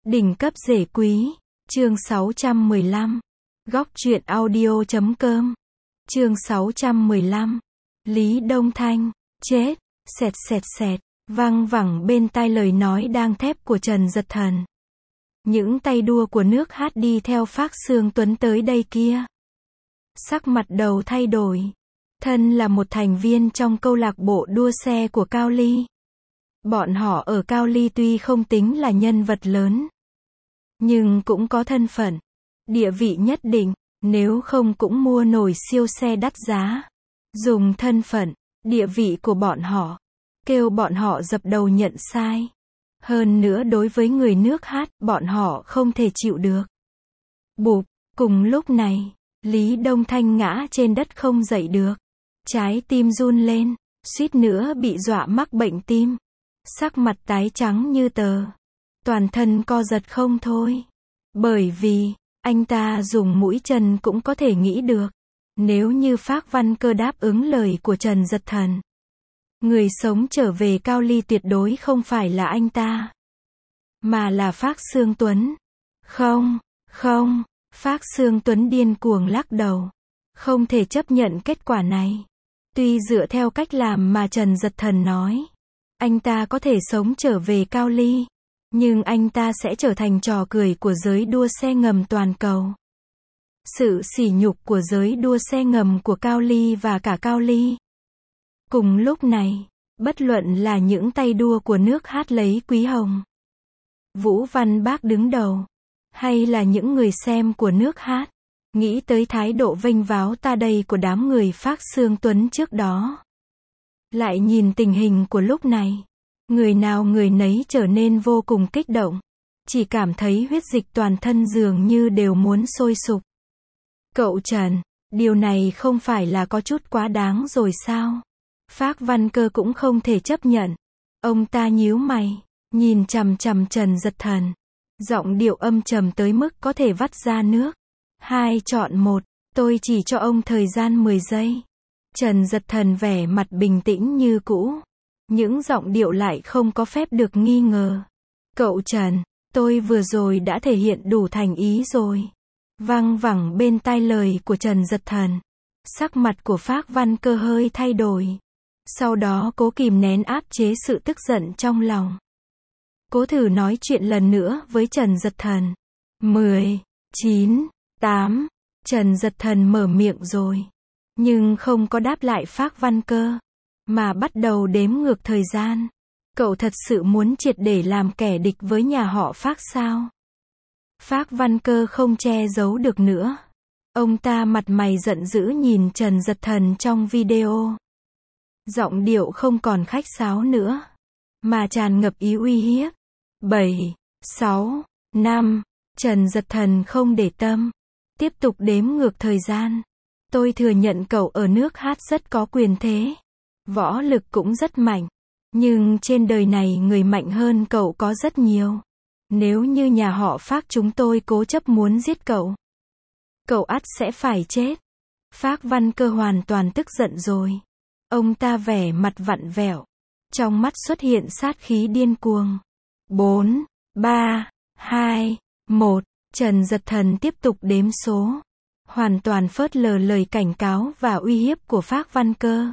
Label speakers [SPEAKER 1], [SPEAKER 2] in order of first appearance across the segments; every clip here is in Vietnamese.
[SPEAKER 1] Đỉnh cấp rể quý, chương 615. Góc truyện audio.com. Chương 615. Lý Đông Thanh, chết, xẹt xẹt xẹt, văng vẳng bên tai lời nói đang thép của Trần Dật Thần. Những tay đua của nước hát đi theo Phác Sương Tuấn tới đây kia. Sắc mặt đầu thay đổi. Thân là một thành viên trong câu lạc bộ đua xe của Cao Ly. Bọn họ ở Cao Ly tuy không tính là nhân vật lớn, nhưng cũng có thân phận, địa vị nhất định, nếu không cũng mua nổi siêu xe đắt giá. Dùng thân phận, địa vị của bọn họ, kêu bọn họ dập đầu nhận sai. Hơn nữa đối với người nước hát, bọn họ không thể chịu được. Bụp, cùng lúc này, Lý Đông Thanh ngã trên đất không dậy được. Trái tim run lên, suýt nữa bị dọa mắc bệnh tim. Sắc mặt tái trắng như tờ. Toàn thân co giật không thôi. Bởi vì, anh ta dùng mũi chân cũng có thể nghĩ được. Nếu như Phác Văn Cơ đáp ứng lời của Trần Dật Thần, người sống trở về Cao Ly tuyệt đối không phải là anh ta, mà là Phác Sương Tuấn. Không, không, Phác Sương Tuấn điên cuồng lắc đầu. Không thể chấp nhận kết quả này. Tuy dựa theo cách làm mà Trần Dật Thần nói, anh ta có thể sống trở về Cao Ly, nhưng anh ta sẽ trở thành trò cười của giới đua xe ngầm toàn cầu. Sự sỉ nhục của giới đua xe ngầm của Cao Ly và cả Cao Ly. Cùng lúc này, bất luận là những tay đua của nước hát lấy Quý Hồng, Vũ Văn Bác đứng đầu, hay là những người xem của nước hát, nghĩ tới thái độ vênh váo ta đây của đám người Phác Sương Tuấn trước đó. Lại nhìn tình hình của lúc này, người nào người nấy trở nên vô cùng kích động. Chỉ cảm thấy huyết dịch toàn thân dường như đều muốn sôi sục. Cậu Trần, điều này không phải là có chút quá đáng rồi sao? Phác Văn Cơ cũng không thể chấp nhận. Ông ta nhíu mày, nhìn chằm chằm Trần Dật Thần. Giọng điệu âm trầm tới mức có thể vắt ra nước. 2 chọn 1, tôi chỉ cho ông thời gian 10 giây. Trần Dật Thần vẻ mặt bình tĩnh như cũ. Những giọng điệu lại không có phép được nghi ngờ. Cậu Trần, tôi vừa rồi đã thể hiện đủ thành ý rồi. Văng vẳng bên tai lời của Trần Dật Thần. Sắc mặt của Phác Văn Cơ hơi thay đổi. Sau đó cố kìm nén áp chế sự tức giận trong lòng. Cố thử nói chuyện lần nữa với Trần Dật Thần. 10, 9, 8, Trần Dật Thần mở miệng rồi. Nhưng không có đáp lại Phác Văn Cơ, mà bắt đầu đếm ngược thời gian. Cậu thật sự muốn triệt để làm kẻ địch với nhà họ Phác sao? Phác Văn Cơ không che giấu được nữa. Ông ta mặt mày giận dữ nhìn Trần Dật Thần trong video. Giọng điệu không còn khách sáo nữa, mà tràn ngập ý uy hiếp. 7, 6, 5, Trần Dật Thần không để tâm. Tiếp tục đếm ngược thời gian. Tôi thừa nhận cậu ở nước hát rất có quyền thế. Võ lực cũng rất mạnh. Nhưng trên đời này người mạnh hơn cậu có rất nhiều. Nếu như nhà họ Phác chúng tôi cố chấp muốn giết cậu, cậu ắt sẽ phải chết. Phác Văn Cơ hoàn toàn tức giận rồi. Ông ta vẻ mặt vặn vẹo. Trong mắt xuất hiện sát khí điên cuồng. 4, 3, 2, 1. Trần Dật Thần tiếp tục đếm số. Hoàn toàn phớt lờ lời cảnh cáo và uy hiếp của Phác Văn Cơ.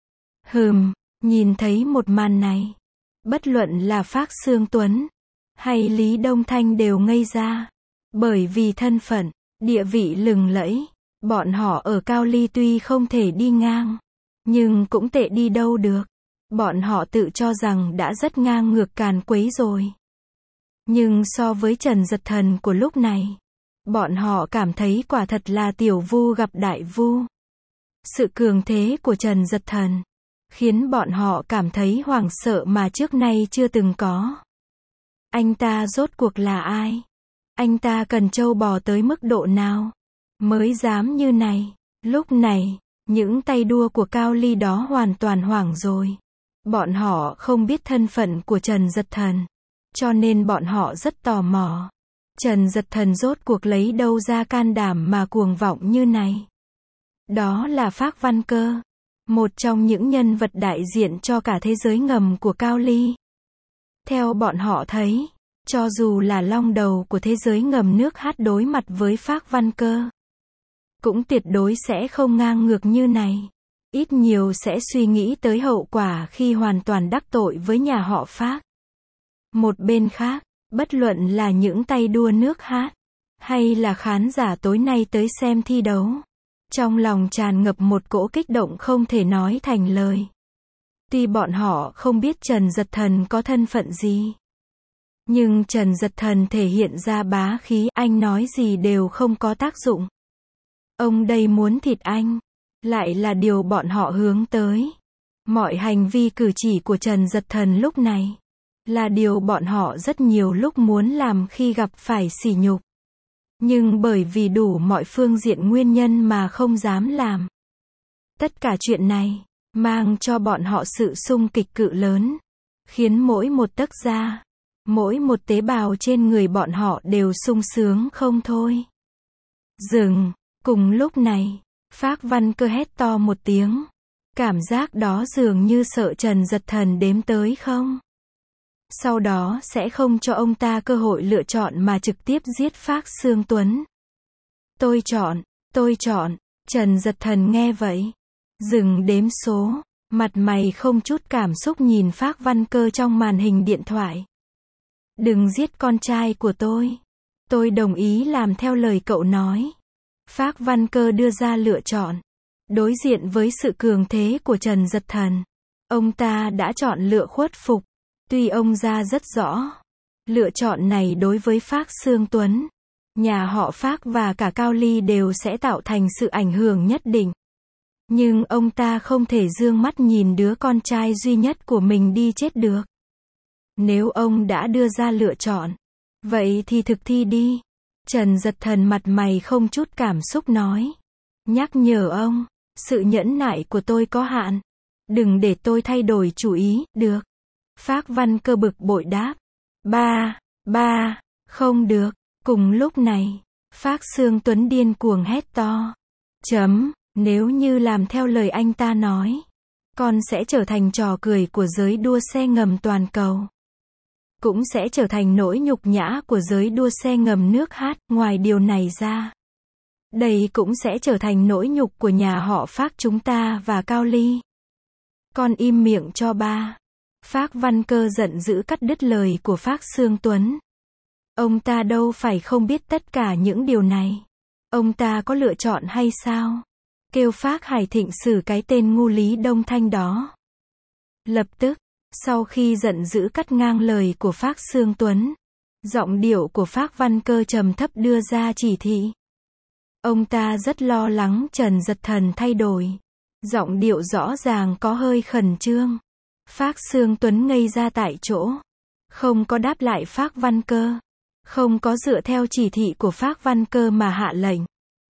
[SPEAKER 1] Nhìn thấy một màn này, bất luận là Phác Sương Tuấn hay Lý Đông Thanh đều ngây ra. Bởi vì thân phận, địa vị lừng lẫy, bọn họ ở Cao Ly tuy không thể đi ngang, nhưng cũng tệ đi đâu được. Bọn họ tự cho rằng đã rất ngang ngược càn quấy rồi. Nhưng so với Trần Dật Thần của lúc này, bọn họ cảm thấy quả thật là tiểu vu gặp đại vu. Sự cường thế của Trần Dật Thần khiến bọn họ cảm thấy hoảng sợ mà trước nay chưa từng có. Anh ta rốt cuộc là ai? Anh ta cần trâu bò tới mức độ nào mới dám như này? Lúc này, những tay đua của Cao Ly đó hoàn toàn hoảng rồi. Bọn họ không biết thân phận của Trần Dật Thần, cho nên bọn họ rất tò mò. Trần Dật Thần rốt cuộc lấy đâu ra can đảm mà cuồng vọng như này? Đó là Phác Văn Cơ, một trong những nhân vật đại diện cho cả thế giới ngầm của Cao Ly. Theo bọn họ thấy, Cho dù là long đầu của thế giới ngầm nước hát đối mặt với Phác Văn Cơ, cũng tuyệt đối sẽ không ngang ngược như này. Ít nhiều sẽ suy nghĩ tới hậu quả khi hoàn toàn đắc tội với nhà họ Phác. Một bên khác, bất luận là những tay đua nước hát, hay là khán giả tối nay tới xem thi đấu, trong lòng tràn ngập một cỗ kích động không thể nói thành lời. Tuy bọn họ không biết Trần Dật Thần có thân phận gì, nhưng Trần Dật Thần thể hiện ra bá khí, anh nói gì đều không có tác dụng. Ông đây muốn thịt anh, lại là điều bọn họ hướng tới. Mọi hành vi cử chỉ của Trần Dật Thần lúc này, là điều bọn họ rất nhiều lúc muốn làm khi gặp phải sỉ nhục. Nhưng bởi vì đủ mọi phương diện nguyên nhân mà không dám làm. Tất cả chuyện này, mang cho bọn họ sự xung kịch cự lớn, khiến mỗi một tấc da, mỗi một tế bào trên người bọn họ đều sung sướng không thôi. Dừng, cùng lúc này, Phác Văn Cơ hét to một tiếng. Cảm giác đó dường như sợ Trần Dật Thần đếm tới không. Sau đó sẽ không cho ông ta cơ hội lựa chọn mà trực tiếp giết Phác Xương Tuấn. Tôi chọn, Trần Dật Thần nghe vậy. Dừng đếm số, mặt mày không chút cảm xúc nhìn Phác Văn Cơ trong màn hình điện thoại. Đừng giết con trai của tôi. Tôi đồng ý làm theo lời cậu nói. Phác Văn Cơ đưa ra lựa chọn. Đối diện với sự cường thế của Trần Dật Thần, ông ta đã chọn lựa khuất phục. Tuy ông ra rất rõ, lựa chọn này đối với Phác Xương Tuấn, nhà họ Phác và cả Cao Ly đều sẽ tạo thành sự ảnh hưởng nhất định. Nhưng ông ta không thể dương mắt nhìn đứa con trai duy nhất của mình đi chết được. Nếu ông đã đưa ra lựa chọn, vậy thì thực thi đi. Trần Dật Thần mặt mày không chút cảm xúc nói. Nhắc nhở ông, sự nhẫn nại của tôi có hạn. Đừng để tôi thay đổi chủ ý, được. Phác Văn Cơ bực bội đáp. Không được. Cùng lúc này, Phác Xương Tuấn điên cuồng hét to. Nếu như làm theo lời anh ta nói, con sẽ trở thành trò cười của giới đua xe ngầm toàn cầu. Cũng sẽ trở thành nỗi nhục nhã của giới đua xe ngầm nước hát. Ngoài điều này ra, đây cũng sẽ trở thành nỗi nhục của nhà họ Phác chúng ta và Cao Ly. Con im miệng cho ba. Phác Văn Cơ giận dữ cắt đứt lời của Phác Xương Tuấn. Ông ta đâu phải không biết tất cả những điều này. Ông ta có lựa chọn hay sao? Kêu Phác Hải Thịnh xử cái tên ngu Lý Đông Thanh đó. Lập tức, sau khi giận dữ cắt ngang lời của Phác Xương Tuấn, giọng điệu của Phác Văn Cơ trầm thấp đưa ra chỉ thị. Ông ta rất lo lắng Trần Dật Thần thay đổi. Giọng điệu rõ ràng có hơi khẩn trương. Phác Xương Tuấn ngây ra tại chỗ. Không có đáp lại Phác Văn Cơ. Không có dựa theo chỉ thị của Phác Văn Cơ mà hạ lệnh.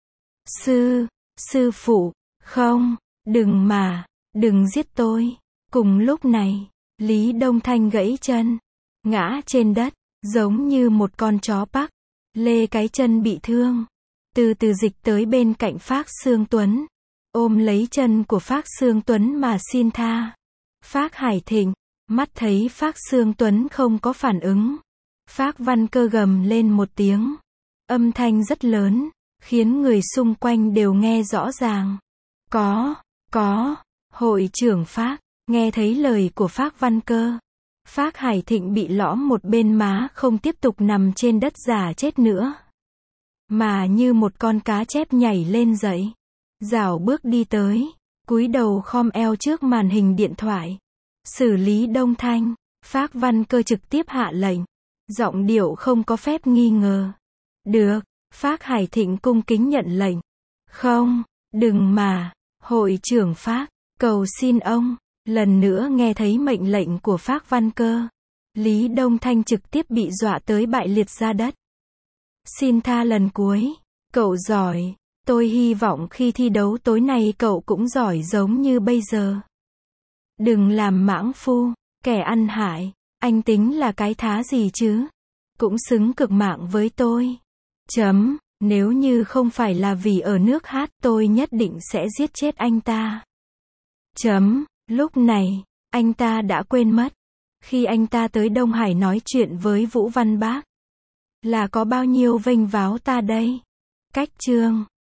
[SPEAKER 1] Sư phụ, không, đừng giết tôi. Cùng lúc này, Lý Đông Thanh gãy chân, ngã trên đất, giống như một con chó Park, lê cái chân bị thương. Từ từ dịch tới bên cạnh Phác Xương Tuấn, ôm lấy chân của Phác Xương Tuấn mà xin tha. Phác Hải Thịnh, mắt thấy Phác Xương Tuấn không có phản ứng. Phác Văn Cơ gầm lên một tiếng. Âm thanh rất lớn, khiến người xung quanh đều nghe rõ ràng. Có, hội trưởng Phác, nghe thấy lời của Phác Văn Cơ. Phác Hải Thịnh bị lõm một bên má, không tiếp tục nằm trên đất giả chết nữa, mà như một con cá chép nhảy lên dậy, rảo bước đi tới, cúi đầu khom eo trước màn hình điện thoại. Xử lý Đông Thanh. Phác Văn Cơ trực tiếp hạ lệnh, giọng điệu không có phép nghi ngờ. Được. Phác Hải Thịnh cung kính nhận lệnh. Không, đừng mà, hội trưởng Phác, cầu xin ông. Lần nữa nghe thấy mệnh lệnh của Phác Văn Cơ, Lý Đông Thanh trực tiếp bị dọa tới bại liệt ra đất. Xin tha lần cuối, cậu giỏi, tôi hy vọng khi thi đấu tối nay cậu cũng giỏi giống như bây giờ. Đừng làm mãng phu, kẻ ăn hại, anh tính là cái thá gì chứ? Cũng xứng cực mạng với tôi. Nếu như không phải là vì ở nước hát, tôi nhất định sẽ giết chết anh ta. Lúc này, anh ta đã quên mất. Khi anh ta tới Đông Hải nói chuyện với Vũ Văn Bác, là có bao nhiêu vênh váo ta đây? Cách chương